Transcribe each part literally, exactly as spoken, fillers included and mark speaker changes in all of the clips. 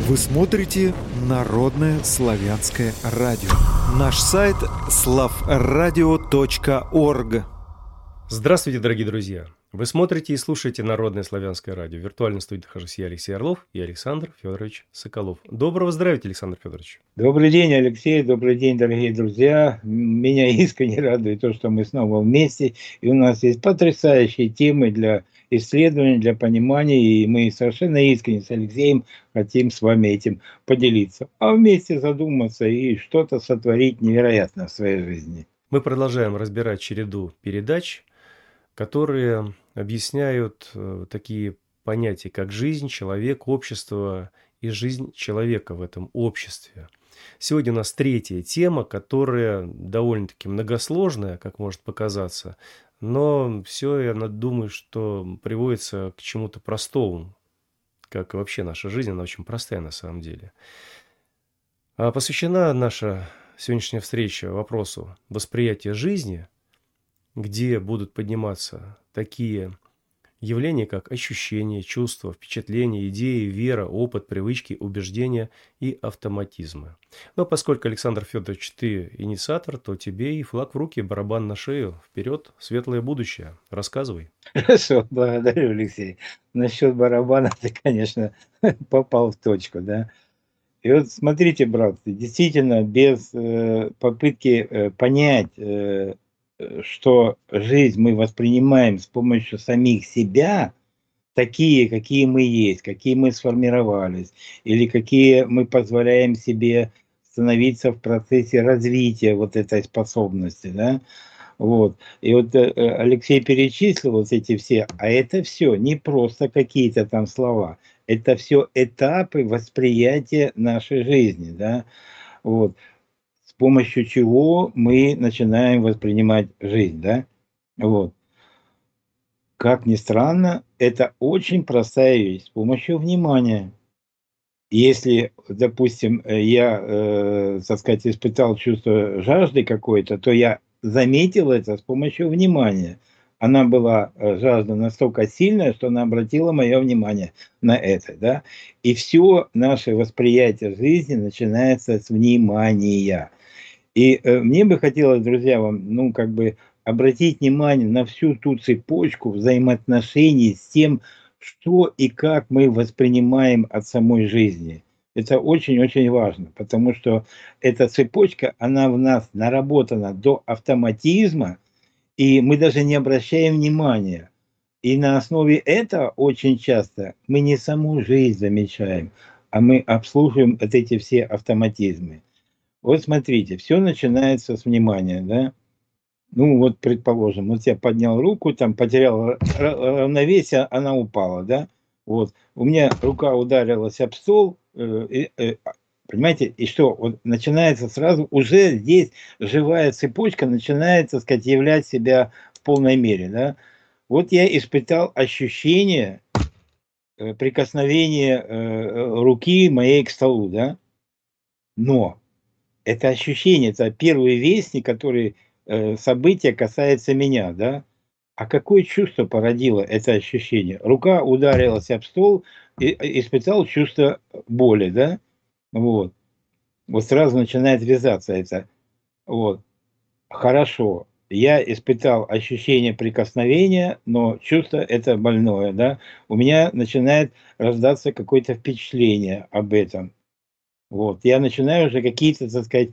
Speaker 1: Вы смотрите Народное славянское радио. Наш сайт славрадио точка орг.
Speaker 2: Здравствуйте, дорогие друзья! Вы смотрите и слушаете Народное славянское радио. В виртуальной студии нахожусь я, Алексей Орлов, и Александр Федорович Соколов. Доброго здравия, Александр Федорович!
Speaker 3: Добрый день, Алексей, добрый день, дорогие друзья. Меня искренне радует то, что мы снова вместе, и у нас есть потрясающие темы для исследования, для понимания, и мы совершенно искренне с Алексеем хотим с вами этим поделиться, а вместе задуматься и что-то сотворить невероятное в своей жизни.
Speaker 2: Мы продолжаем разбирать череду передач, которые объясняют э, такие понятия, как жизнь, человек, общество и жизнь человека в этом обществе. Сегодня у нас третья тема, которая довольно-таки многосложная, как может показаться, но все, я думаю, что приводится к чему-то простому, как и вообще наша жизнь, она очень простая на самом деле. А посвящена наша сегодняшняя встреча вопросу восприятия жизни, где будут подниматься такие явления, как ощущения, чувства, впечатления, идеи, вера, опыт, привычки, убеждения и автоматизмы. Но поскольку, Александр Федорович, ты инициатор, то тебе и флаг в руки, барабан на шею. Вперед, светлое будущее. Рассказывай.
Speaker 3: Хорошо, благодарю, Алексей. Насчет барабана ты, конечно, попал в точку, да. И вот смотрите, братцы, действительно, без э, попытки э, понять, э, что жизнь мы воспринимаем с помощью самих себя, такие, какие мы есть, какие мы сформировались, или какие мы позволяем себе становиться в процессе развития вот этой способности, да. Вот. И вот э, Алексей перечислил вот эти все, а это все не просто какие-то там слова, это все этапы восприятия нашей жизни, да, вот, с помощью чего мы начинаем воспринимать жизнь, да, вот. Как ни странно, это очень простая вещь, с помощью внимания. Если, допустим, я, э, так сказать, испытал чувство жажды какой-то, то я заметил это с помощью внимания. Она была, жажда настолько сильная, что она обратила мое внимание на это, да. И все наше восприятие жизни начинается с внимания. И э, мне бы хотелось, друзья, вам, ну, как бы обратить внимание на всю ту цепочку взаимоотношений с тем, что и как мы воспринимаем от самой жизни. Это очень-очень важно, потому что эта цепочка, она в нас наработана до автоматизма, и мы даже не обращаем внимания. И на основе этого очень часто мы не саму жизнь замечаем, а мы обслуживаем вот эти все автоматизмы. Вот смотрите, все начинается с внимания, да? Ну вот, предположим, вот я поднял руку, там потерял равновесие, она упала, да? Вот, у меня рука ударилась об стол, э, и, э, понимаете, и что? Вот начинается сразу, уже здесь живая цепочка начинает, так сказать, являть себя в полной мере, да? Вот я испытал ощущение э, прикосновения э, руки моей к столу, да? Но это ощущение, это первый вестник, который э, событие касается меня, да? А какое чувство породило это ощущение? Рука ударилась об стол, и испытал чувство боли, да? Вот. Вот сразу начинает вязаться это. Вот. Хорошо. Я испытал ощущение прикосновения, но чувство это больное, да? У меня начинает рождаться какое-то впечатление об этом. Вот. Я начинаю уже какие-то, так сказать,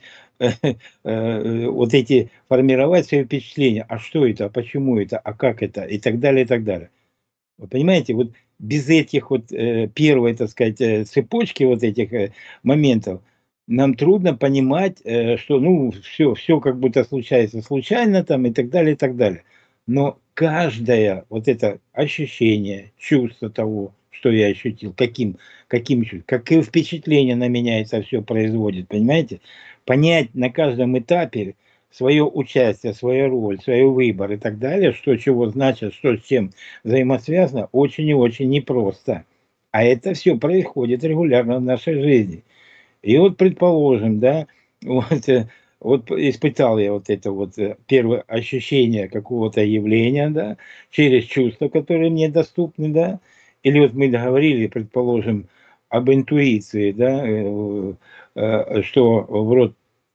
Speaker 3: вот эти формировать свои впечатления. А что это, а почему это, а как это, и так далее, и так далее. Вы понимаете, вот без этих вот первой, так сказать, цепочки вот этих моментов нам трудно понимать, что, ну, все, все как будто случается случайно там и так далее, и так далее. Но каждое вот это ощущение, чувство того, что я ощутил, каким, каким чувством, какие впечатления на меня это все производит, понимаете? Понять на каждом этапе свое участие, свою роль, свой выбор и так далее, что чего значит, что с чем взаимосвязано, очень и очень непросто. А это все происходит регулярно в нашей жизни. И вот, предположим, да, вот, вот испытал я вот это вот первое ощущение какого-то явления, да, через чувства, которые мне доступны, да, или вот мы договорили, предположим, об интуиции, да, э, э, что вот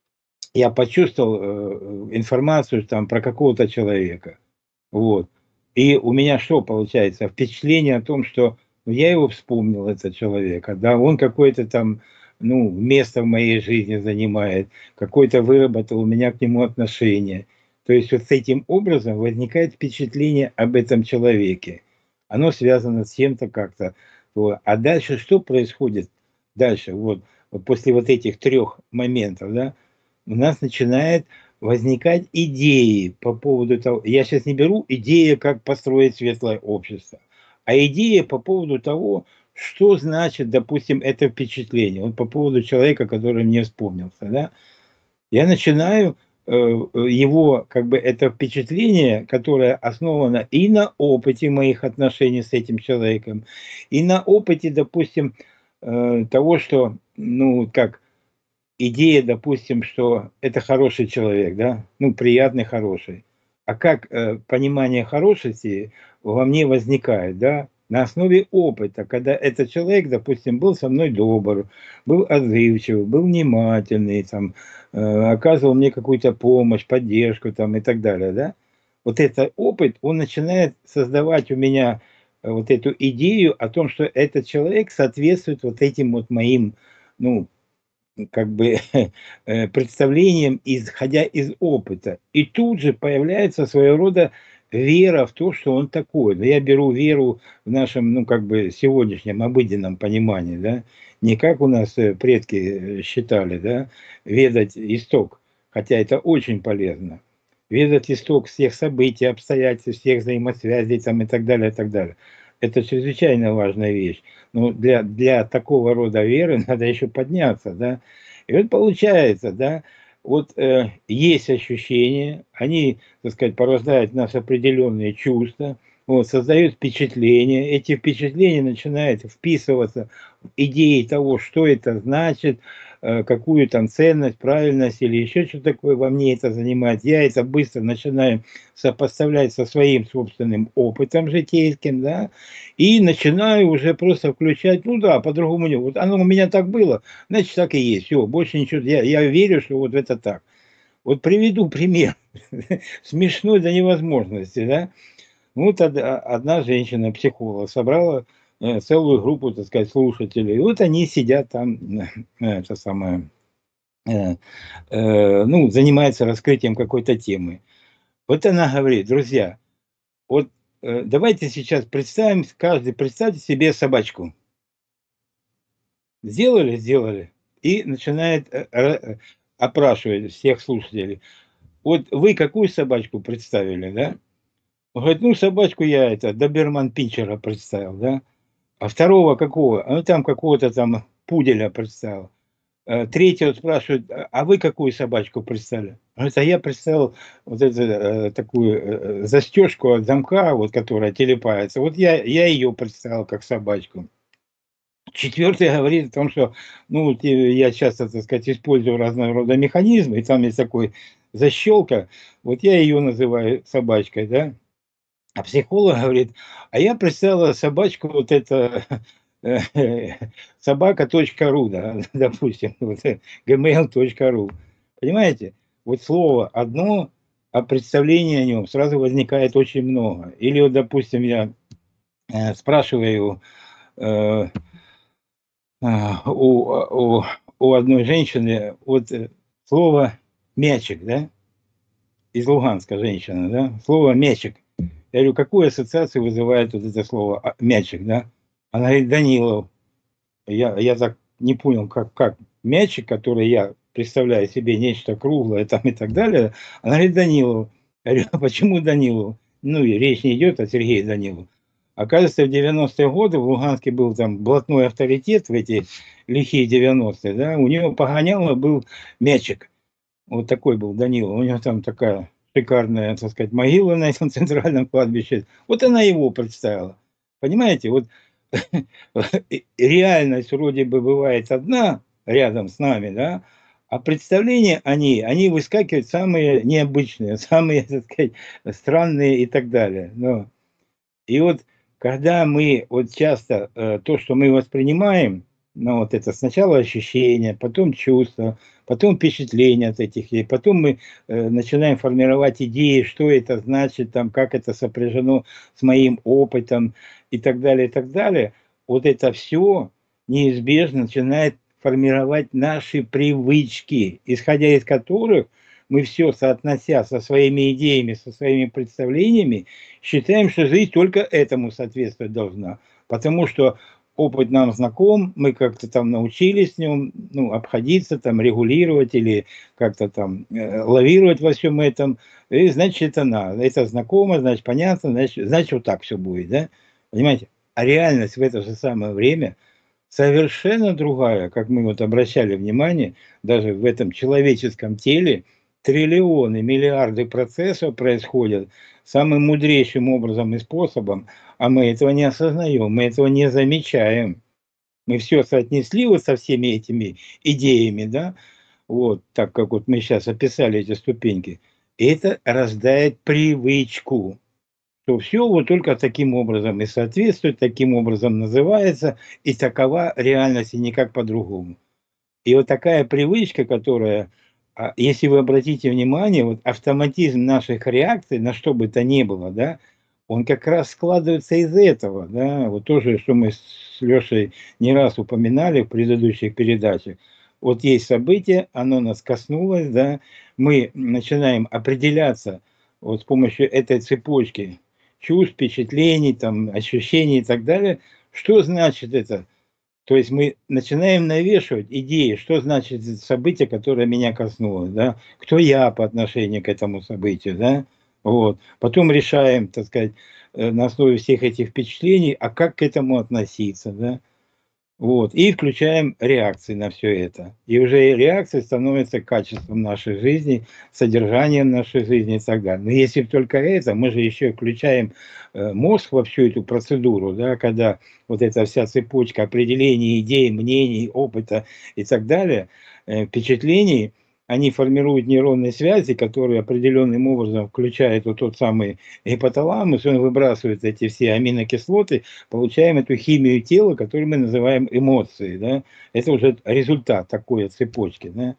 Speaker 3: я почувствовал э, информацию там про какого-то человека, вот. И у меня что получается? Впечатление о том, что ну, я его вспомнил, этого человека, да, он какой-то там, ну, место в моей жизни занимает, какой-то выработал у меня к нему отношение. То есть вот с этим образом возникает впечатление об этом человеке. Оно связано с чем-то как-то. Вот. А дальше что происходит? Дальше, вот, вот после вот этих трех моментов, да, у нас начинает возникать идеи по поводу того, я сейчас не беру идеи, как построить светлое общество, а идеи по поводу того, что значит, допустим, это впечатление. Вот по поводу человека, который мне вспомнился, да, я начинаю э, его, как бы, это впечатление, которое основано и на опыте моих отношений с этим человеком, и на опыте, допустим, э, того, что, ну, как, идея, допустим, что это хороший человек, да, ну, приятный, хороший. А как э, понимание хорошести во мне возникает, да, на основе опыта, когда этот человек, допустим, был со мной добр, был отзывчивый, был внимательный, там, э, оказывал мне какую-то помощь, поддержку там, и так далее, да. Вот этот опыт, он начинает создавать у меня э, вот эту идею о том, что этот человек соответствует вот этим вот моим, ну, как бы э, представлением, исходя из опыта. И тут же появляется своего рода вера в то, что он такой. Но я беру веру в нашем, ну, как бы сегодняшнем обыденном понимании, да, не как у нас э, предки э, считали, да, ведать исток, хотя это очень полезно. Ведать исток всех событий, обстоятельств, всех взаимосвязей там, и так далее, и так далее. Это чрезвычайно важная вещь. Но для, для такого рода веры надо еще подняться, да. И вот получается, да, вот э, есть ощущения, они, так сказать, порождают в нас определенные чувства, вот, создают впечатления, эти впечатления начинают вписываться в идеи того, что это значит, э, какую там ценность, правильность или еще что такое во мне это занимает. Я это быстро начинаю сопоставлять со своим собственным опытом житейским, да, и начинаю уже просто включать, ну да, по-другому не. Вот оно у меня так было, значит, так и есть. Все, больше ничего. Я, я верю, что вот это так. Вот приведу пример. Смешной до невозможности, да. Вот одна женщина, психолог, собрала э, целую группу, так сказать, слушателей. И вот они сидят там, э, это самое, э, э, ну, занимаются раскрытием какой-то темы. Вот она говорит: друзья, вот э, давайте сейчас представим, каждый представьте себе собачку. Сделали, сделали. И начинает э, ра- опрашивать всех слушателей. Вот вы какую собачку представили, да? Он говорит: ну, собачку я это, доберман Пинчера представил, да? А второго какого? А ну, там какого-то там пуделя представил. Э, Третьего спрашивают: а а вы какую собачку представили? Он говорит: а я представил вот эту э, такую э, застежку от замка, вот, которая телепается. Вот я, я ее представил как собачку. Четвертый говорит о том, что, ну, вот э, я часто, так сказать, использую разного рода механизмы, и там есть такой защелка, вот я ее называю собачкой, да. А психолог говорит: а я представила собачку, вот это собака точка ру, да, допустим, вот, gmail точка ру. Понимаете? Вот слово одно, а представление о нем сразу возникает очень много. Или вот, допустим, я э, спрашиваю э, а, у, у, у одной женщины вот э, слово мячик, да, из Луганска женщина, да, слово мячик. Я говорю: какую ассоциацию вызывает вот это слово а, мячик, да? Она говорит: Данилов. Я, я так не понял, как, как мячик, который я представляю себе нечто круглое там и так далее. Она говорит: Данилов. Я говорю: а почему Данилов? Ну, и речь не идет о Сергее Данилове. Оказывается, в девяностые годы в Луганске был там блатной авторитет в эти лихие девяностые, да, у него погоняло был мячик. Вот такой был Данила. У него там такая шикарная, так сказать, могила на этом центральном кладбище. Вот она его представила. Понимаете, вот реальность вроде бы бывает одна рядом с нами, да, а представления о ней, они выскакивают самые необычные, самые, так сказать, странные и так далее. Но, и вот когда мы вот часто э, то, что мы воспринимаем, Ну, вот это сначала ощущения, потом чувства, потом впечатления от этих идей, потом мы э, начинаем формировать идеи, что это значит, там, как это сопряжено с моим опытом и так далее, и так далее. Вот это все неизбежно начинает формировать наши привычки, исходя из которых мы все, соотнося со своими идеями, со своими представлениями, считаем, что жизнь только этому соответствовать должна. Потому что опыт нам знаком, мы как-то там научились с ним, ну, обходиться, там, регулировать или как-то там э, лавировать во всем этом, и значит, это надо, это знакомо, значит, понятно, значит, значит, вот так все будет, да, понимаете? А реальность в это же самое время совершенно другая, как мы вот обращали внимание, даже в этом человеческом теле триллионы, миллиарды процессов происходят самым мудрейшим образом и способом, а мы этого не осознаем, мы этого не замечаем. Мы все соотнесли вот со всеми этими идеями, да, вот так как вот мы сейчас описали эти ступеньки. И это рождает привычку, что все вот только таким образом и соответствует, таким образом называется, и такова реальность, и никак по-другому. И вот такая привычка, которая, а, если вы обратите внимание, вот автоматизм наших реакций на что бы то ни было, да, он как раз складывается из этого, да, вот тоже, что мы с Лешей не раз упоминали в предыдущих передачах. Вот есть событие, оно нас коснулось, да, мы начинаем определяться вот с помощью этой цепочки чувств, впечатлений, там, ощущений и так далее. Что значит это? То есть мы начинаем навешивать идеи, что значит событие, которое меня коснулось, да, кто я по отношению к этому событию, да, вот. Потом решаем, так сказать, э, на основе всех этих впечатлений, а как к этому относиться, да, вот. И включаем реакции на все это. И уже реакции становятся качеством нашей жизни, содержанием нашей жизни и так далее. Но если только это, мы же еще включаем э, мозг во всю эту процедуру, да, когда вот эта вся цепочка определений, идей, мнений, опыта и так далее, э, впечатлений, они формируют нейронные связи, которые определенным образом включают вот тот самый гипоталамус, он выбрасывает эти все аминокислоты, получаем эту химию тела, которую мы называем эмоции, да, это уже результат такой цепочки, да.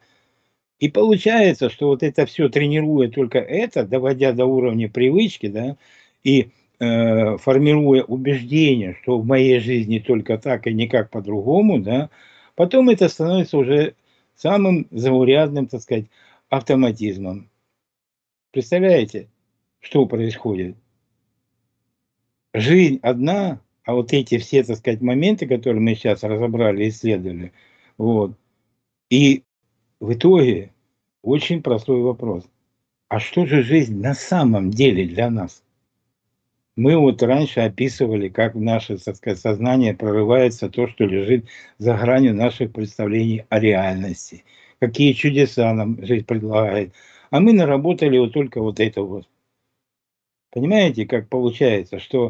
Speaker 3: И получается, что вот это все тренируя только это, доводя до уровня привычки, да, и э, формируя убеждение, что в моей жизни только так и никак по-другому, да, потом это становится уже самым заурядным, так сказать, автоматизмом. Представляете, что происходит? Жизнь одна, а вот эти все, так сказать, моменты, которые мы сейчас разобрали, исследовали, вот. И в итоге очень простой вопрос. А что же жизнь на самом деле для нас? Мы вот раньше описывали, как в наше, так сказать, сознание прорывается то, что лежит за гранью наших представлений о реальности. Какие чудеса нам жизнь предлагает. А мы наработали вот только вот это вот. Понимаете, как получается, что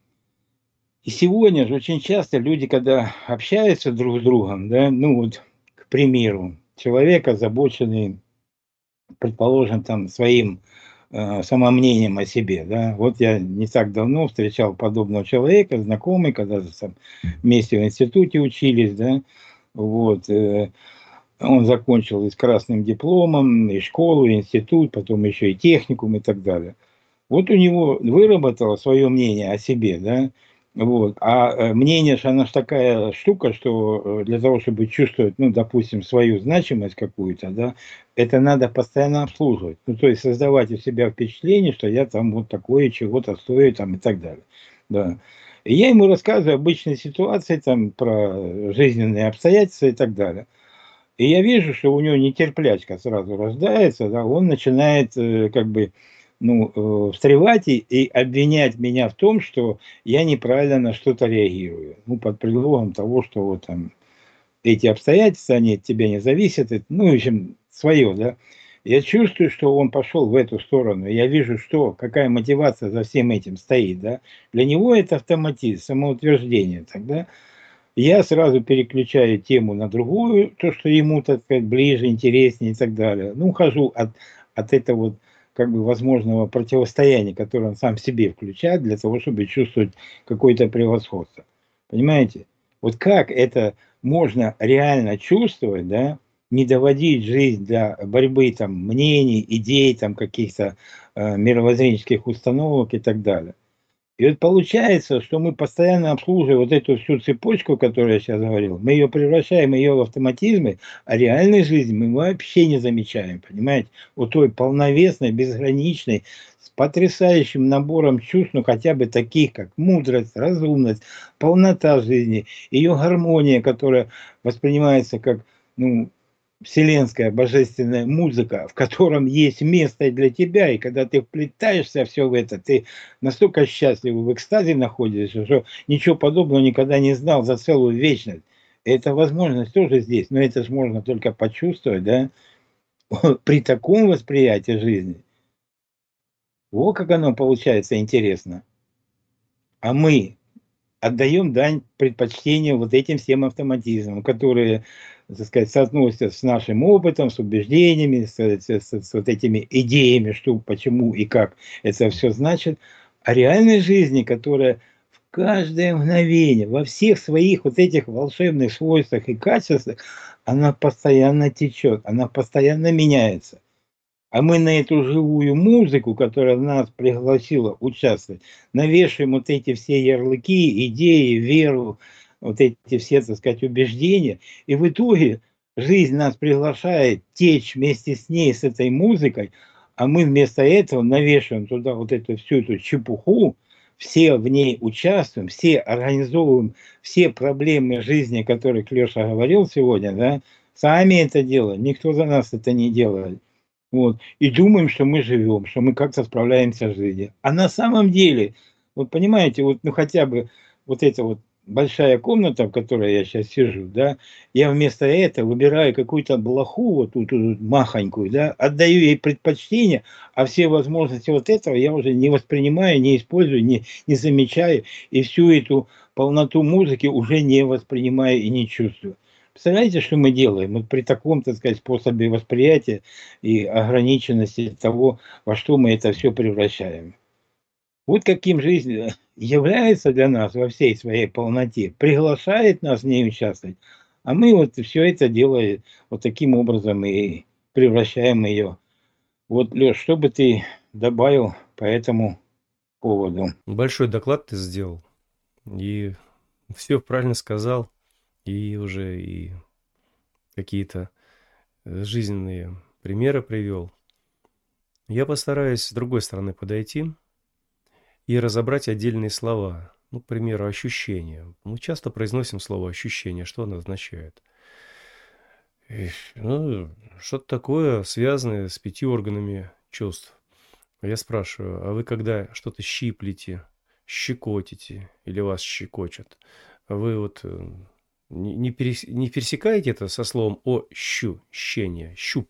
Speaker 3: и сегодня же очень часто люди, когда общаются друг с другом, да, ну вот, к примеру, человек, озабоченный, предположим, там, своим э, самомнением о себе, да, вот я не так давно встречал подобного человека, знакомый, когда там вместе в институте учились, да, вот, э, он закончил и с красным дипломом, и школу, и институт, потом еще и техникум и так далее. Вот у него выработало свое мнение о себе, да, вот. А э, мнение, же, оно же такая штука, что э, для того, чтобы чувствовать, ну, допустим, свою значимость какую-то, да, это надо постоянно обслуживать. Ну, то есть создавать у себя впечатление, что я там вот такое, чего-то стою там и так далее. Да. И я ему рассказываю обычные ситуации, там, про жизненные обстоятельства и так далее. И я вижу, что у него нетерплячка сразу рождается, да, он начинает э, как бы ну, э, встревать и, и обвинять меня в том, что я неправильно на что-то реагирую. Ну, под предлогом того, что вот там эти обстоятельства, они от тебя не зависят, это, ну, в общем, свое, да. Я чувствую, что он пошел в эту сторону. Я вижу, что какая мотивация за всем этим стоит, да. Для него это автоматизм, самоутверждение, тогда я сразу переключаю тему на другую, то, что ему, так сказать, ближе, интереснее и так далее. Ну, ухожу от, от этого вот, как бы, возможного противостояния, которое он сам в себе включает, для того, чтобы чувствовать какое-то превосходство. Понимаете? Вот как это можно реально чувствовать, да, не доводить жизнь до борьбы там мнений, идей, там каких-то э, мировоззренческих установок и так далее. И вот получается, что мы постоянно обслуживаем вот эту всю цепочку, о которой я сейчас говорил, мы ее превращаем ее в автоматизмы, а реальной жизни мы вообще не замечаем, понимаете? Вот той полновесной, безграничной, с потрясающим набором чувств, ну хотя бы таких, как мудрость, разумность, полнота жизни, ее гармония, которая воспринимается как, ну, вселенская божественная музыка, в котором есть место для тебя, и когда ты вплетаешься все в это, ты настолько счастлив, в экстазе находишься, что ничего подобного никогда не знал за целую вечность. Эта возможность тоже здесь, но это же можно только почувствовать, да, при таком восприятии жизни. Вот как оно получается интересно. А мы отдаем дань предпочтению вот этим всем автоматизмам, которые, так сказать, соотносятся с нашим опытом, с убеждениями, с, с, с, с вот этими идеями, что, почему и как это все значит. А реальной жизни, которая в каждое мгновение, во всех своих вот этих волшебных свойствах и качествах, она постоянно течет, она постоянно меняется. А мы на эту живую музыку, которая нас пригласила участвовать, навешиваем вот эти все ярлыки, идеи, веру, вот эти все, так сказать, убеждения. И в итоге жизнь нас приглашает течь вместе с ней, с этой музыкой, а мы вместо этого навешиваем туда вот эту всю эту чепуху, все в ней участвуем, все организовываем все проблемы жизни, о которых Леша говорил сегодня, да, сами это делаем, никто за нас это не делает. Вот. И думаем, что мы живем, что мы как-то справляемся с жизнью. А на самом деле, вот понимаете, вот ну хотя бы вот эта вот большая комната, в которой я сейчас сижу, да, я вместо этого выбираю какую-то блоху, вот тут вот, махонькую, да, отдаю ей предпочтение, а все возможности вот этого я уже не воспринимаю, не использую, не, не замечаю, и всю эту полноту музыки уже не воспринимаю и не чувствую. Представляете, что мы делаем вот при таком, так сказать, способе восприятия и ограниченности того, во что мы это все превращаем. Вот каким жизнь является для нас во всей своей полноте, приглашает нас в ней участвовать, а мы вот все это делаем вот таким образом и превращаем ее. Вот, Леш, что бы ты добавил по этому поводу?
Speaker 2: Большой доклад ты сделал, и все правильно сказал, и уже и какие-то жизненные примеры привел. Я постараюсь с другой стороны подойти и разобрать отдельные слова. Ну, к примеру, ощущение. Мы часто произносим слово ощущение. Что оно означает? Эх, ну, что-то такое, связанное с пятью органами чувств. Я спрашиваю, а вы когда что-то щиплете, щекотите или вас щекочет, вы вот не, не, перес, не пересекаете это со словом ощущение, щуп?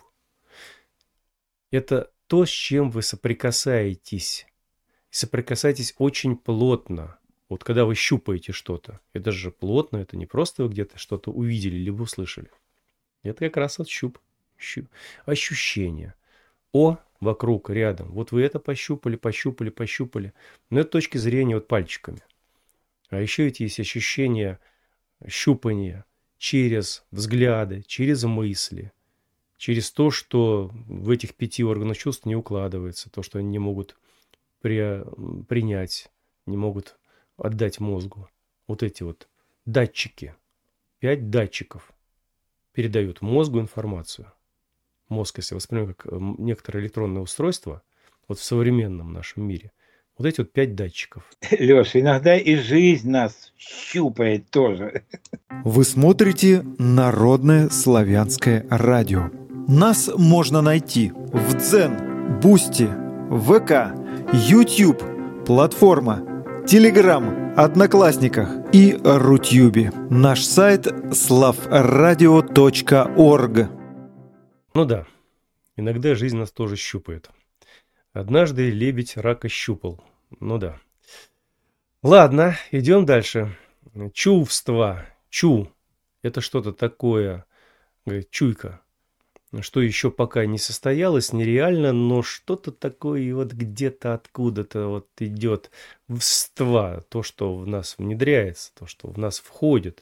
Speaker 2: Это то, с чем вы соприкасаетесь. Соприкасаетесь очень плотно. Вот когда вы щупаете что-то, это же плотно, это не просто вы где-то что-то увидели либо услышали. Это как раз вот щуп, щуп. Ощущение. О, вокруг, рядом. Вот вы это пощупали, пощупали, пощупали. Но это точки зрения вот пальчиками. А еще ведь есть ощущение щупания через взгляды, через мысли, через то, что в этих пяти органах чувств не укладывается, то, что они не могут при, принять, не могут отдать мозгу. Вот эти вот датчики, пять датчиков передают мозгу информацию. Мозг, если воспринимать как некоторое электронное устройство, вот в современном нашем мире, вот эти вот пять датчиков.
Speaker 3: Леша, иногда и жизнь нас щупает тоже.
Speaker 1: Вы смотрите Народное славянское радио. Нас можно найти в Дзен, Бусти, ВК, YouTube, платформа, Телеграм, Одноклассниках и Рутюбе. Наш сайт слав радио точка орг.
Speaker 2: Ну да, иногда жизнь нас тоже щупает. Однажды лебедь рака щупал. Ну да. Ладно, идем дальше. Чувство. Чу. Это что-то такое. Чуйка. Что еще пока не состоялось, нереально, но что-то такое вот где-то откуда-то вот идет вства. То, что в нас внедряется, то, что в нас входит.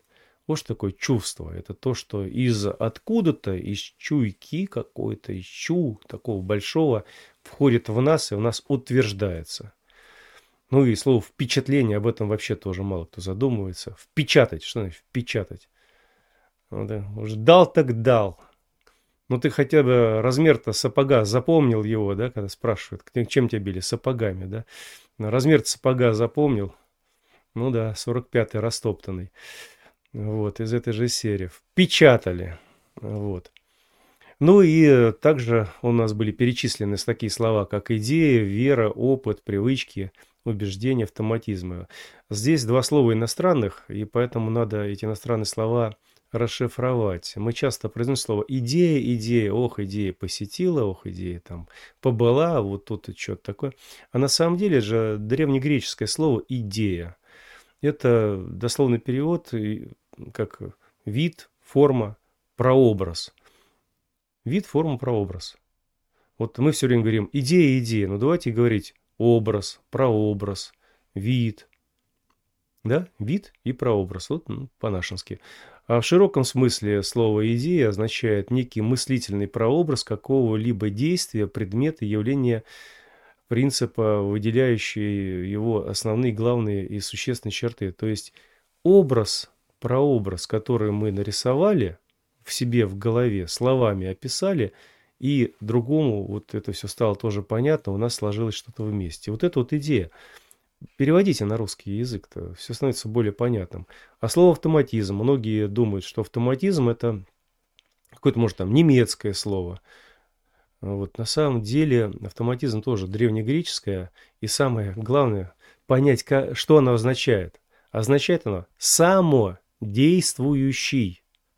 Speaker 2: Вот что такое чувство. Это то, что из откуда-то, из чуйки какой-то, из чу, такого большого, входит в нас и в нас утверждается. Ну и слово впечатление, об этом вообще тоже мало кто задумывается. Впечатать, что значит впечатать? Ну, да, уж дал так дал. Ну ты хотя бы размер-то сапога запомнил его, да, когда спрашивают, чем тебя били? Сапогами, да? Размер сапога запомнил? Ну да, сорок пятый растоптанный. Вот, из этой же серии. Впечатали. Вот. Ну и также у нас были перечислены такие слова, как идея, вера, опыт, привычки, убеждения, автоматизмы. Здесь два слова иностранных, и поэтому надо эти иностранные слова расшифровать. Мы часто произносим слово идея, идея, ох, идея посетила, ох, идея там побыла, вот тут и что-то такое. А на самом деле же древнегреческое слово идея. Это дословный перевод как вид, форма, прообраз. Вид, форма, прообраз. Вот мы все время говорим идея, идея. Ну давайте говорить образ, прообраз, вид. Да, вид и прообраз. Вот ну, по-нашенски. А в широком смысле слово идея означает некий мыслительный прообраз какого-либо действия, предмета, явления, принципа, выделяющий его основные, главные и существенные черты. То есть образ, прообраз, который мы нарисовали в себе, в голове, словами описали, и другому вот это все стало тоже понятно, у нас сложилось что-то вместе. Вот это вот идея. Переводите на русский язык-то, все становится более понятным. А слово автоматизм, многие думают, что автоматизм это какое-то, может, там, немецкое слово. Вот, на самом деле автоматизм тоже древнегреческое, и самое главное понять, что оно означает. Означает оно самодействующий.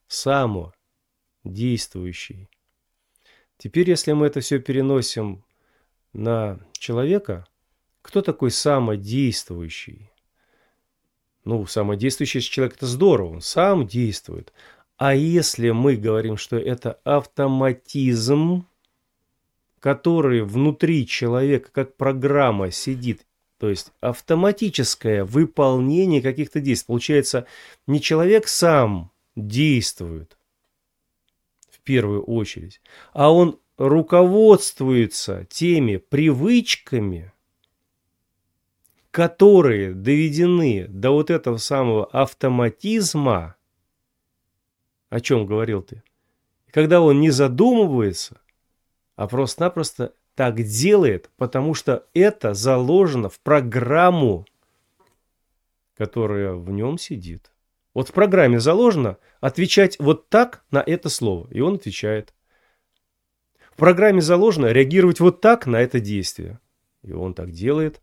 Speaker 2: Самодействующий. Теперь, если мы это все переносим на человека, кто такой самодействующий? Ну, самодействующий человек – это здорово, он сам действует. А если мы говорим, что это автоматизм, который внутри человека как программа сидит, то есть автоматическое выполнение каких-то действий. Получается, не человек сам действует в первую очередь, а он руководствуется теми привычками, которые доведены до вот этого самого автоматизма, о чем говорил ты. Когда он не задумывается, а просто-напросто так делает, потому что это заложено в программу, которая в нем сидит. Вот в программе заложено отвечать вот так на это слово, и он отвечает. В программе заложено реагировать вот так на это действие, и он так делает.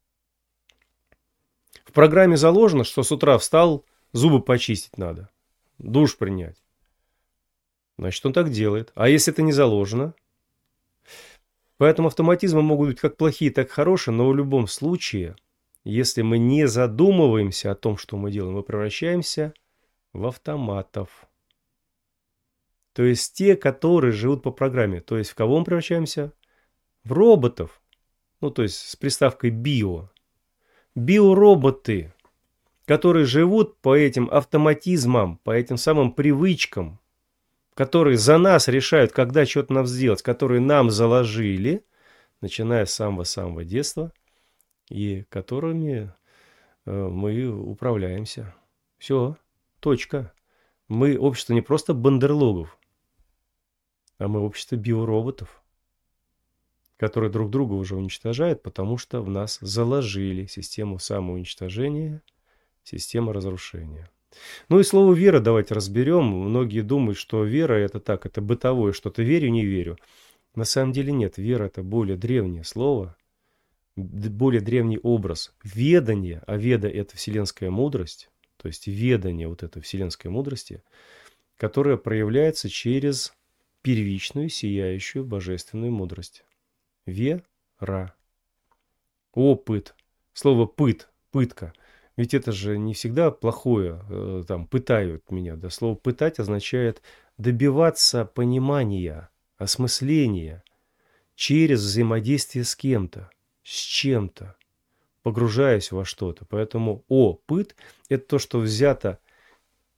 Speaker 2: В программе заложено, что с утра встал, зубы почистить надо, душ принять. Значит, он так делает. А если это не заложено? Поэтому автоматизмы могут быть как плохие, так и хорошие, но в любом случае, если мы не задумываемся о том, что мы делаем, мы превращаемся в автоматов. То есть те, которые живут по программе. То есть в кого мы превращаемся? В роботов. Ну, то есть с приставкой био. Биороботы, которые живут по этим автоматизмам, по этим самым привычкам, которые за нас решают, когда что-то нам сделать, которые нам заложили, начиная с самого-самого детства, и которыми э, мы управляемся. Все, точка. Мы общество не просто бандерлогов, а мы общество биороботов, которые друг друга уже уничтожают, потому что в нас заложили систему самоуничтожения, систему разрушения. Ну и слово «вера» давайте разберем. Многие думают, что вера – это так, это бытовое что-то. Верю, не верю. На самом деле нет. Вера – это более древнее слово, более древний образ. Ведание, а веда – это вселенская мудрость, то есть ведание вот этой вселенской мудрости, которая проявляется через первичную сияющую божественную мудрость. Вера. Опыт. Слово «пыт», «пытка». Ведь это же не всегда плохое, э, там, пытают меня. Да? Слово «пытать» означает добиваться понимания, осмысления через взаимодействие с кем-то, с чем-то, погружаясь во что-то. Поэтому опыт – это то, что взято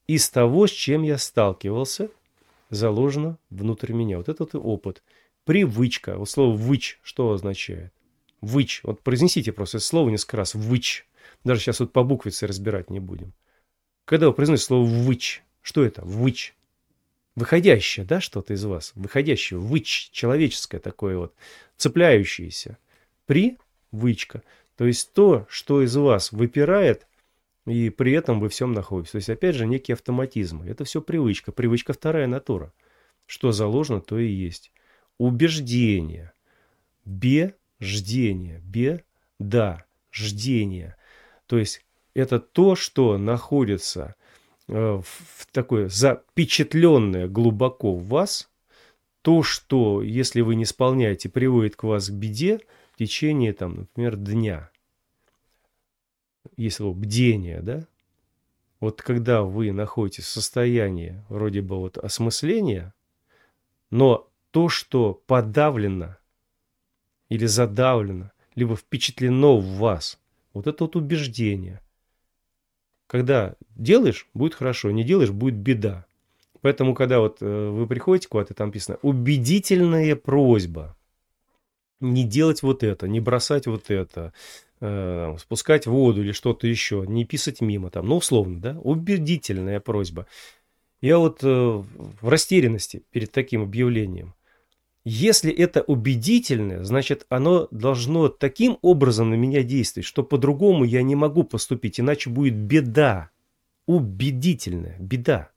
Speaker 2: из того, с чем я сталкивался, заложено внутрь меня. Вот этот и опыт. Привычка. Вот слово «вычь» что означает? «Вычь». Вот произнесите просто это слово несколько раз. «Вычь». Даже сейчас вот по буквице разбирать не будем. Когда вы произносите слово «вычь», что это? «Вычь». Выходящее, да, что-то из вас? Выходящее, «вычь», человеческое такое вот, цепляющееся. Привычка. То есть то, что из вас выпирает, и при этом вы всем находитесь. То есть, опять же, некий автоматизм. Это все привычка. Привычка вторая натура. Что заложено, то и есть. Убеждение. Беждение. Беда-ждение. То есть, это то, что находится э, в такое запечатленное глубоко в вас. То, что, если вы не исполняете, приводит к вас к беде в течение, там, например, дня. Есть слово бдение, да? Вот когда вы находитесь в состоянии вроде бы вот осмысления, но то, что подавлено или задавлено, либо впечатлено в вас, вот это вот убеждение. Когда делаешь, будет хорошо, не делаешь, будет беда. Поэтому, когда вот вы приходите куда-то, там написано убедительная просьба не делать вот это, не бросать вот это, э, спускать воду или что-то еще, не писать мимо там, ну условно, да, убедительная просьба. Я вот э, в растерянности перед таким объявлением. Если это убедительное, значит оно должно таким образом на меня действовать, что по-другому я не могу поступить, иначе будет беда. Убедительная беда.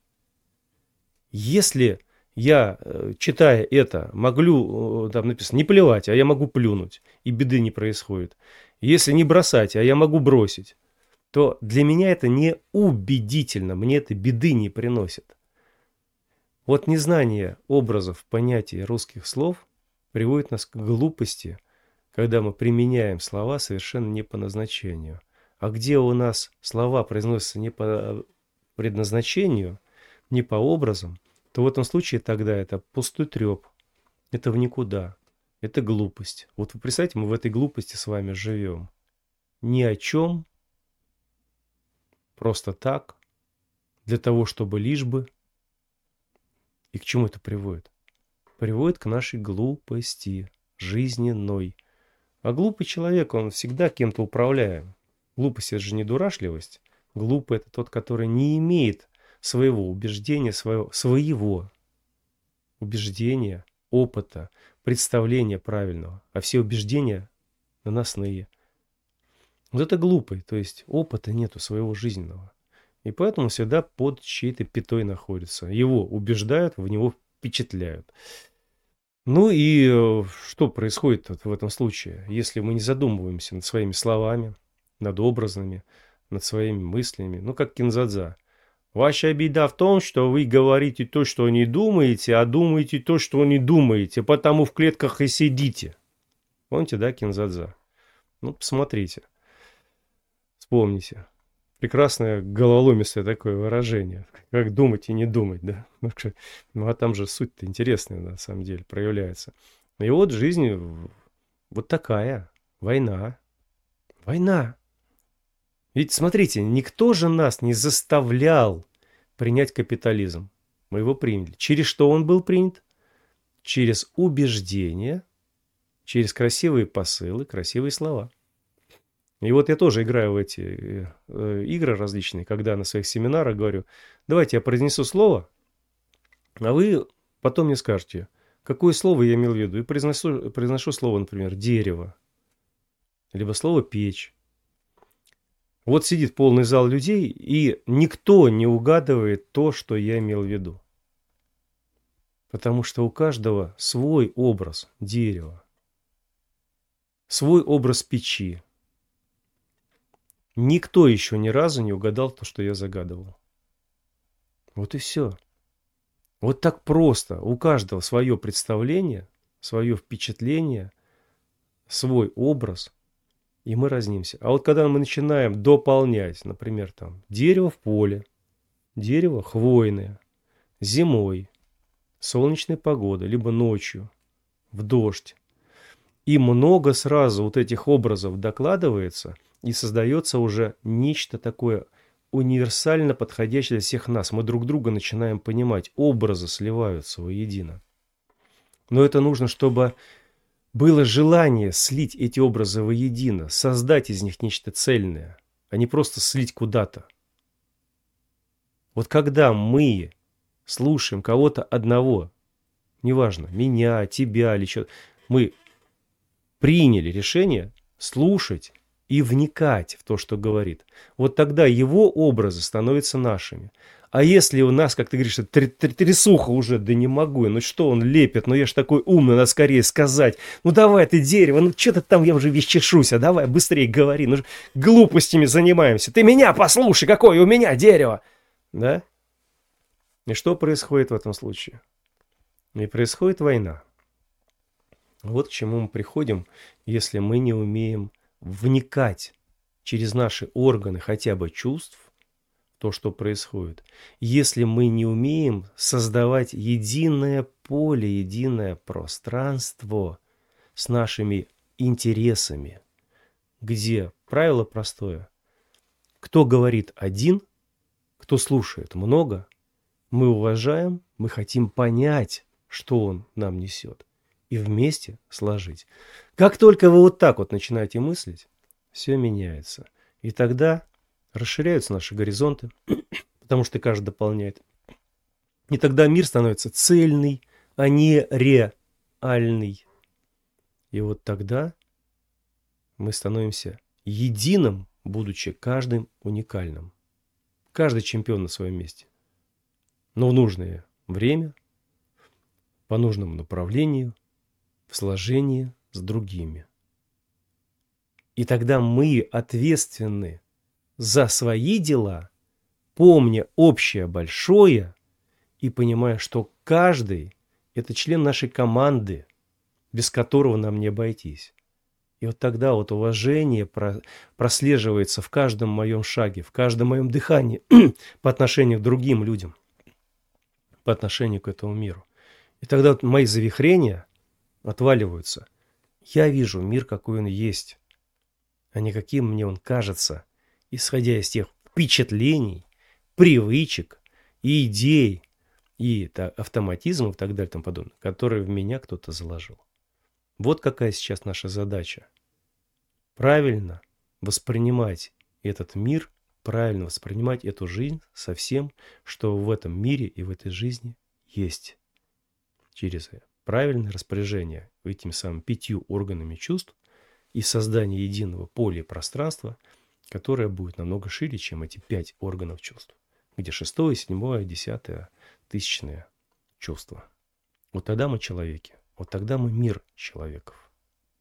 Speaker 2: Если я, читая это, могу, там написано, не плевать, а я могу плюнуть, и беды не происходит. Если не бросать, а я могу бросить, то для меня это не убедительно, мне это беды не приносит. Вот незнание образов, понятий русских слов приводит нас к глупости, когда мы применяем слова совершенно не по назначению. А где у нас слова произносятся не по предназначению, не по образам, то в этом случае тогда это пустой треп, это в никуда, это глупость. Вот вы представьте, мы в этой глупости с вами живем. Ни о чем, просто так, для того, чтобы лишь бы. И к чему это приводит? Приводит к нашей глупости, жизненной. А глупый человек, он всегда кем-то управляем. Глупость – это же не дурашливость. Глупый – это тот, который не имеет своего убеждения, своего, своего убеждения, опыта, представления правильного. А все убеждения наносные. Вот это глупый, то есть опыта нету своего жизненного. И поэтому всегда под чьей-то пятой находится. Его убеждают, в него впечатляют. Ну и что происходит в этом случае, если мы не задумываемся над своими словами, над образами, над своими мыслями, ну как Кинзадза. Ваша беда в том, что вы говорите то, что не думаете, а думаете то, что не думаете, потому в клетках и сидите. Помните, да, Кинзадза? Ну, посмотрите, вспомните. Прекрасное головоломистое такое выражение. Как думать и не думать, да? Ну, а там же суть-то интересная, на самом деле, проявляется. И вот жизнь вот такая. Война. Война. Ведь, смотрите, никто же нас не заставлял принять капитализм. Мы его приняли. Через что он был принят? Через убеждения, через красивые посылы, красивые слова. И вот я тоже играю в эти э, игры различные, когда на своих семинарах говорю, давайте я произнесу слово, а вы потом мне скажете, какое слово я имел в виду. И произношу, произношу слово, например, дерево, либо слово печь. Вот сидит полный зал людей, и никто не угадывает то, что я имел в виду. Потому что у каждого свой образ дерева, свой образ печи. Никто еще ни разу не угадал то, что я загадывал. Вот и все. Вот так просто. У каждого свое представление, свое впечатление, свой образ, и мы разнимся. А вот когда мы начинаем дополнять, например, там дерево в поле, дерево хвойное, зимой, солнечной погоды, либо ночью, в дождь, и много сразу вот этих образов докладывается, и создается уже нечто такое универсально подходящий для всех нас. Мы друг друга начинаем понимать, образы сливаются воедино. Но это нужно, чтобы было желание слить эти образы воедино, создать из них нечто цельное, а не просто слить куда-то. Вот когда мы слушаем кого-то одного, неважно, меня, тебя или что-то, мы приняли решение слушать и вникать в то, что говорит. Вот тогда его образы становятся нашими. А если у нас, как ты говоришь, трясуха уже, да не могу, ну что он лепит, ну я ж такой умный, надо скорее сказать, ну давай ты дерево, ну что ты там, я уже весь чешусь, а давай быстрее говори, ну глупостями занимаемся, ты меня послушай, какое у меня дерево, да? И что происходит в этом случае? И происходит война. Вот к чему мы приходим, если мы не умеем вникать через наши органы хотя бы чувств в то, что происходит. Если мы не умеем создавать единое поле, единое пространство с нашими интересами, где правило простое. Кто говорит один, кто слушает много, мы уважаем, мы хотим понять, что он нам несет, и вместе сложить. Как только вы вот так вот начинаете мыслить, все меняется. И тогда расширяются наши горизонты, потому что каждый дополняет. И тогда мир становится цельный, а не реальный. И вот тогда мы становимся единым, будучи каждым уникальным. Каждый чемпион на своем месте. Но в нужное время, по нужному направлению, в сложении с другими. И тогда мы ответственны за свои дела, помня общее большое и понимая, что каждый – это член нашей команды, без которого нам не обойтись. И вот тогда вот уважение прослеживается в каждом моем шаге, в каждом моем дыхании по отношению к другим людям, по отношению к этому миру. И тогда вот мои завихрения отваливаются. Я вижу мир, какой он есть, а не каким мне он кажется, исходя из тех впечатлений, привычек и идей, и так, автоматизмов и так далее и тому подобное, которые в меня кто-то заложил. Вот какая сейчас наша задача. Правильно воспринимать этот мир, правильно воспринимать эту жизнь со всем, что в этом мире и в этой жизни есть. Через правильное распоряжение этими самыми пятью органами чувств и создание единого поля и пространства, которое будет намного шире, чем эти пять органов чувств, где шестое, седьмое, десятое, тысячное чувство. Вот тогда мы человеки, вот тогда мы мир человеков.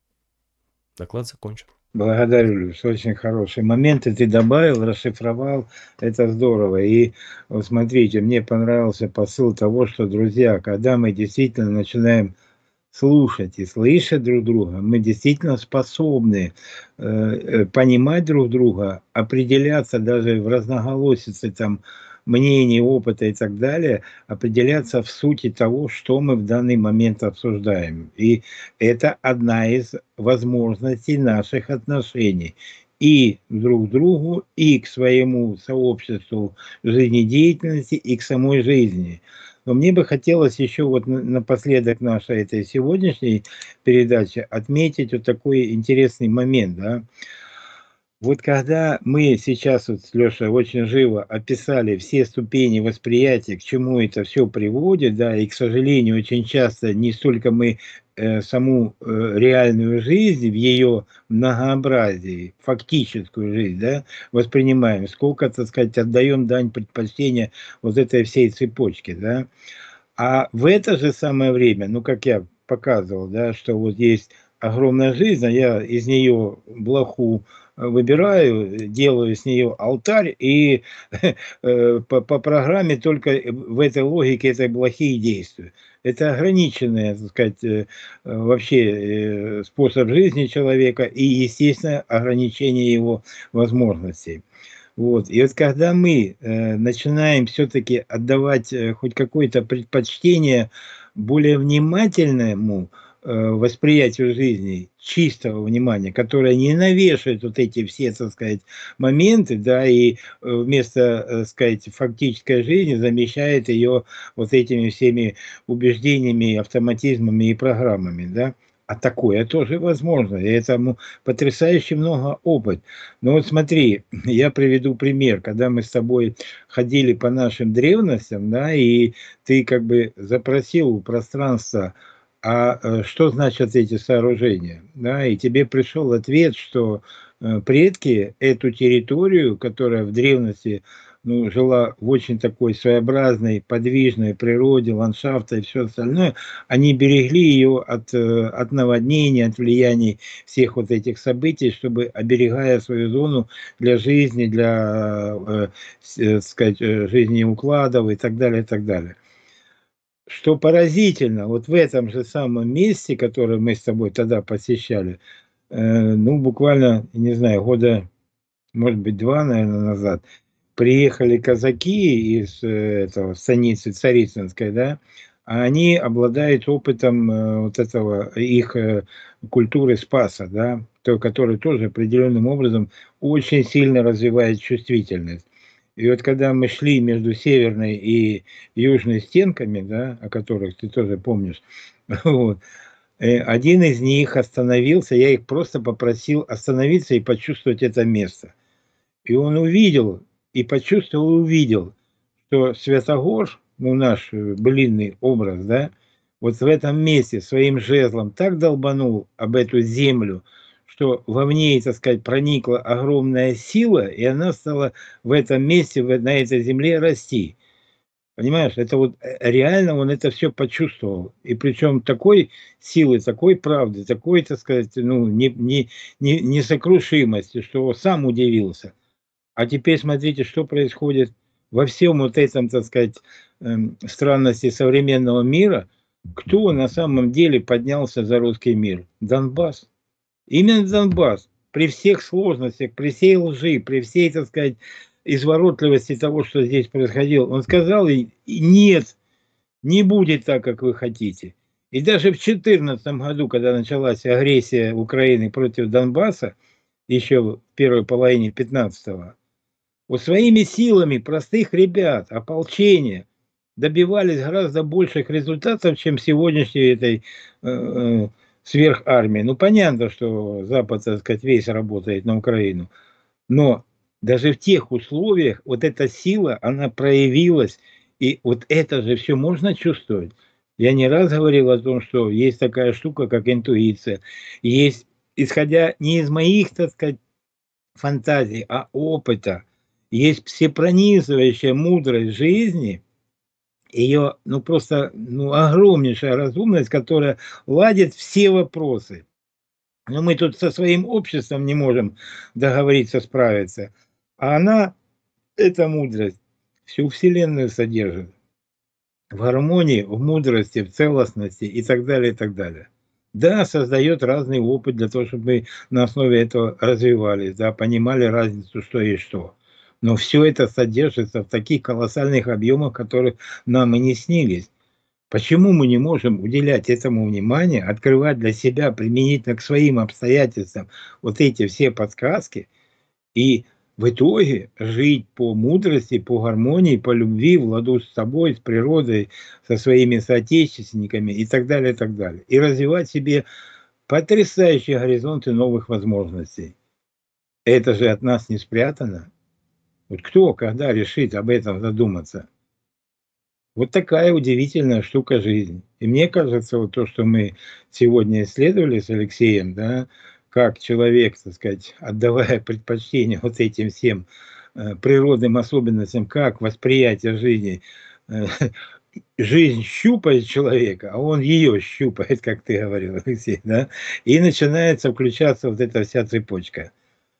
Speaker 2: Доклад закончен.
Speaker 3: Благодарю, Люш, очень хорошие моменты ты добавил, расшифровал, это здорово. И вот смотрите, мне понравился посыл того, что, друзья, когда мы действительно начинаем слушать и слышать друг друга, мы действительно способны э, понимать друг друга, определяться даже в разноголосице там мнений, опыта и так далее, определяться в сути того, что мы в данный момент обсуждаем. И это одна из возможностей наших отношений и друг к другу, и к своему сообществу жизнедеятельности, и к самой жизни. Но мне бы хотелось еще вот напоследок нашей этой сегодняшней передачи отметить вот такой интересный момент, да. Вот когда мы сейчас, вот, Леша, очень живо описали все ступени восприятия, к чему это все приводит, да, и, к сожалению, очень часто не столько мы э, саму э, реальную жизнь в ее многообразии, фактическую жизнь, да, воспринимаем, сколько, так сказать, отдаем дань предпочтения вот этой всей цепочке, да. А в это же самое время, ну, как я показывал, да, что вот есть огромная жизнь, а я из нее блоху выбираю, делаю с нее алтарь, и по, по программе только в этой логике этой блохи и действую. Это ограниченный, так сказать, вообще способ жизни человека и, естественно, ограничение его возможностей. Вот. И вот когда мы э, начинаем все-таки отдавать э, хоть какое-то предпочтение более внимательному восприятию жизни, чистого внимания, которое не навешивает вот эти все, так сказать, моменты, да, и вместо, так сказать, фактической жизни замещает ее вот этими всеми убеждениями, автоматизмами и программами, да. А такое тоже возможно, и этому потрясающе много опыт. Но вот смотри, я приведу пример, когда мы с тобой ходили по нашим древностям, да, и ты как бы запросил у пространства, а что значат эти сооружения, да, и тебе пришел ответ, что предки эту территорию, которая в древности, ну, жила в очень такой своеобразной, подвижной природе, ландшафта и все остальное, они берегли ее от, от наводнений, от влияний всех вот этих событий, чтобы, оберегая свою зону для жизни, для, э, сказать, жизни укладов и так далее, и так далее. Что поразительно, вот в этом же самом месте, которое мы с тобой тогда посещали, э, ну, буквально, не знаю, года, может быть, два, наверное, назад, приехали казаки из этого станицы Царицынской, да, а они обладают опытом вот этого их культуры Спаса, да, то, который тоже определенным образом очень сильно развивает чувствительность. И вот когда мы шли между северной и южной стенками, да, о которых ты тоже помнишь, вот, один из них остановился, я их просто попросил остановиться и почувствовать это место. И он увидел, и почувствовал, и увидел, что Святогор, ну, наш былинный образ, да, вот в этом месте своим жезлом так долбанул об эту землю, что во ней, так сказать, проникла огромная сила, и она стала в этом месте, на этой земле расти. Понимаешь, это вот реально он это все почувствовал. И причем такой силы, такой правды, такой, так сказать, ну, не, не, не, несокрушимости, что сам удивился. А теперь смотрите, что происходит во всем вот этом, так сказать, странности современного мира. Кто на самом деле поднялся за русский мир? Донбасс. Именно Донбасс. При всех сложностях, при всей лжи, при всей, так сказать, изворотливости того, что здесь происходило. Он сказал, нет, не будет так, как вы хотите. И даже в две тысячи четырнадцатом году, когда началась агрессия Украины против Донбасса, еще в первой половине пятнадцатого, вот своими силами простых ребят, ополчения, добивались гораздо больших результатов, чем сегодняшней этой э, э, сверхармии. Ну, понятно, что Запад, так сказать, весь работает на Украину. Но даже в тех условиях вот эта сила, она проявилась. И вот это же все можно чувствовать. Я не раз говорил о том, что есть такая штука, как интуиция. Есть, исходя не из моих, так сказать, фантазий, а опыта. Есть всепронизывающая мудрость жизни, ее, ну, просто, ну, огромнейшая разумность, которая ладит все вопросы. Но мы тут со своим обществом не можем договориться, справиться. А она, эта мудрость, всю Вселенную содержит. В гармонии, в мудрости, в целостности и так далее, и так далее. Да, создает разный опыт для того, чтобы мы на основе этого развивались, да, понимали разницу, что есть что. Но все это содержится в таких колоссальных объемах, которые нам и не снились. Почему мы не можем уделять этому внимание, открывать для себя применительно к своим обстоятельствам вот эти все подсказки и в итоге жить по мудрости, по гармонии, по любви, в ладу с собой, с природой, со своими соотечественниками и так далее, и так далее. И развивать себе потрясающие горизонты новых возможностей. Это же от нас не спрятано. Вот кто, когда решит об этом задуматься? Вот такая удивительная штука жизни. И мне кажется, вот то, что мы сегодня исследовали с Алексеем, да, как человек, так сказать, отдавая предпочтение вот этим всем э, природным особенностям, как восприятие жизни, э, жизнь щупает человека, а он ее щупает, как ты говорил, Алексей, да, и начинается включаться вот эта вся цепочка.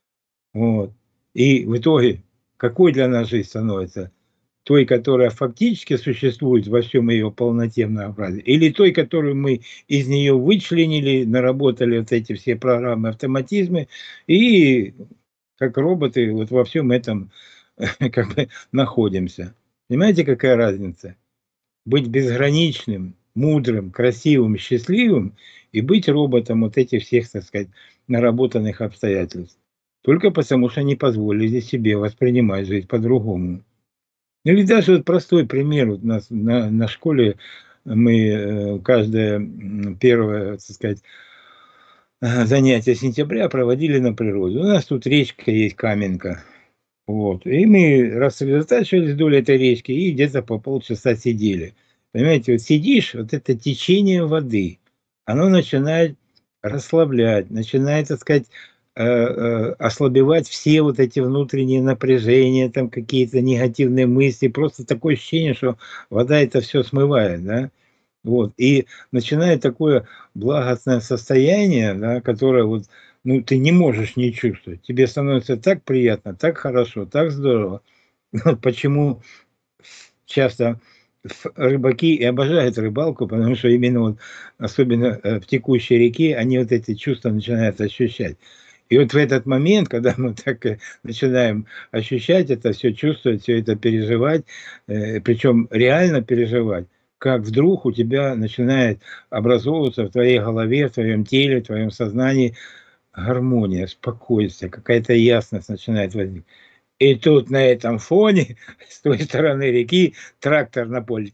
Speaker 3: Вот. И в итоге, какой для нас жизнь становится? Той, которая фактически существует во всем ее полноте, многообразии, или той, которую мы из нее вычленили, наработали вот эти все программы, автоматизмы, и как роботы вот во всем этом как бы находимся. Понимаете, какая разница? Быть безграничным, мудрым, красивым, счастливым и быть роботом вот этих всех, так сказать, наработанных обстоятельств. Только потому, что не позволили себе воспринимать жизнь по-другому. Ну или даже вот простой пример. Вот у нас на, на школе мы каждое первое, так сказать, занятие сентября проводили на природе. У нас тут речка есть, Каменка. Вот. И мы рассредотачивались вдоль этой речки и где-то по полчаса сидели. Понимаете, вот сидишь, вот это течение воды, оно начинает расслаблять, начинает, так сказать, ослабевать все вот эти внутренние напряжения, там какие-то негативные мысли. Просто такое ощущение, что вода это все смывает, да. Вот. И начинает такое благостное состояние, да, которое вот, ну, ты не можешь не чувствовать. Тебе становится так приятно, так хорошо, так здорово. Вот почему часто рыбаки и обожают рыбалку, потому что именно вот, особенно в текущей реке, они вот эти чувства начинают ощущать. И вот в этот момент, когда мы так начинаем ощущать это, все чувствовать, все это переживать, причем реально переживать, как вдруг у тебя начинает образовываться в твоей голове, в твоем теле, в твоем сознании гармония, спокойствие, какая-то ясность начинает возникать. И тут на этом фоне, с той стороны реки, трактор на поле.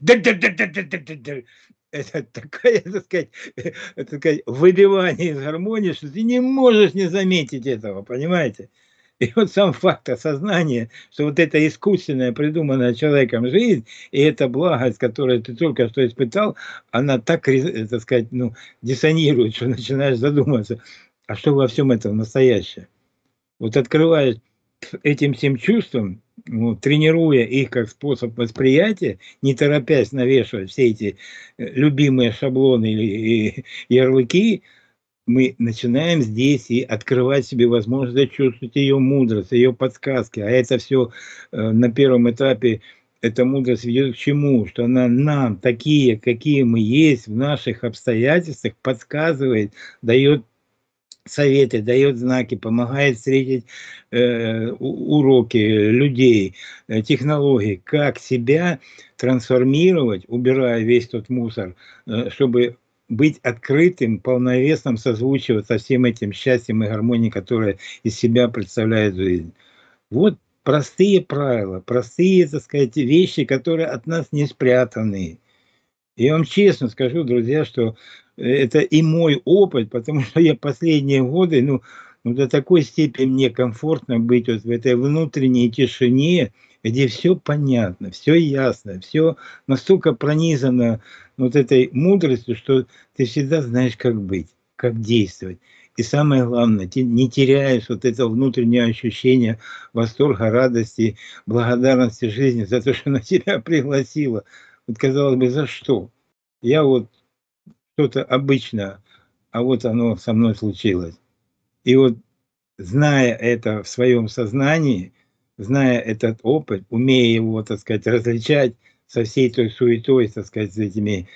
Speaker 3: Это такая, так сказать, так сказать, выбивание из гармонии, что ты не можешь не заметить этого, понимаете? И вот сам факт осознания, что вот эта искусственная, придуманная человеком жизнь, и эта благость, которую ты только что испытал, она так, так сказать, ну, диссонирует, что начинаешь задуматься, а что во всем этом настоящее? Вот открываешь этим всем чувствам, ну, тренируя их как способ восприятия, не торопясь навешивать все эти любимые шаблоны и ярлыки, мы начинаем здесь и открывать себе возможность чувствовать ее мудрость, ее подсказки. А это все на первом этапе, эта мудрость ведет к чему? Что она нам, такие, какие мы есть, в наших обстоятельствах, подсказывает, дает советы, дает знаки, помогает встретить э, уроки людей, э, технологии, как себя трансформировать, убирая весь тот мусор, э, чтобы быть открытым, полновесным, созвучиваться со всем этим счастьем и гармонией, которая из себя представляет жизнь. Вот простые правила, простые, так сказать, вещи, которые от нас не спрятаны. Я вам честно скажу, друзья, что это и мой опыт, потому что я последние годы, ну, ну до такой степени мне комфортно быть вот в этой внутренней тишине, где все понятно, все ясно, все настолько пронизано вот этой мудростью, что ты всегда знаешь, как быть, как действовать. И самое главное, ты не теряешь вот это внутреннее ощущение восторга, радости, благодарности жизни за то, что она тебя пригласила. Вот, казалось бы, за что? Я вот что-то обычное, а вот оно со мной случилось. И вот, зная это в своем сознании, зная этот опыт, умея его, так сказать, различать со всей той суетой, так сказать, с этими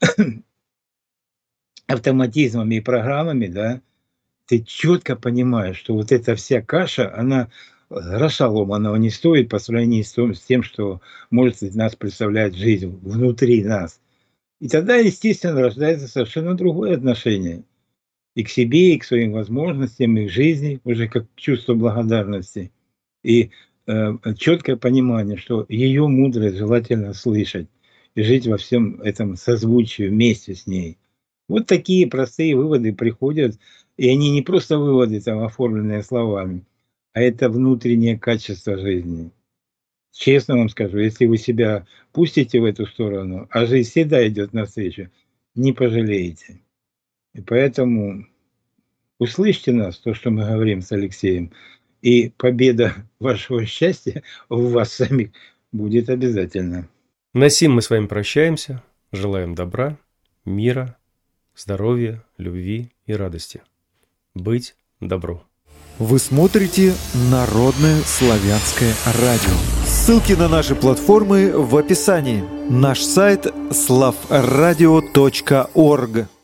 Speaker 3: автоматизмами и программами, да, ты четко понимаешь, что вот эта вся каша, она гроша ломаного не стоит по сравнению с тем, что может нас представлять жизнь внутри нас. И тогда, естественно, рождается совершенно другое отношение и к себе, и к своим возможностям, и к жизни, уже как чувство благодарности. И э, четкое понимание, что ее мудрость желательно слышать и жить во всем этом созвучии вместе с ней. Вот такие простые выводы приходят, и они не просто выводы, там, оформленные словами, а это внутреннее качество жизни. Честно вам скажу, если вы себя пустите в эту сторону, а жизнь всегда идет навстречу, не пожалеете. И поэтому услышьте нас, то, что мы говорим с Алексеем, и победа вашего счастья у вас самих будет обязательно.
Speaker 2: На сим мы с вами прощаемся, желаем добра, мира, здоровья, любви и радости. Быть добру.
Speaker 1: Вы смотрите Народное славянское радио. Ссылки на наши платформы в описании. Наш сайт славрадио точка орг.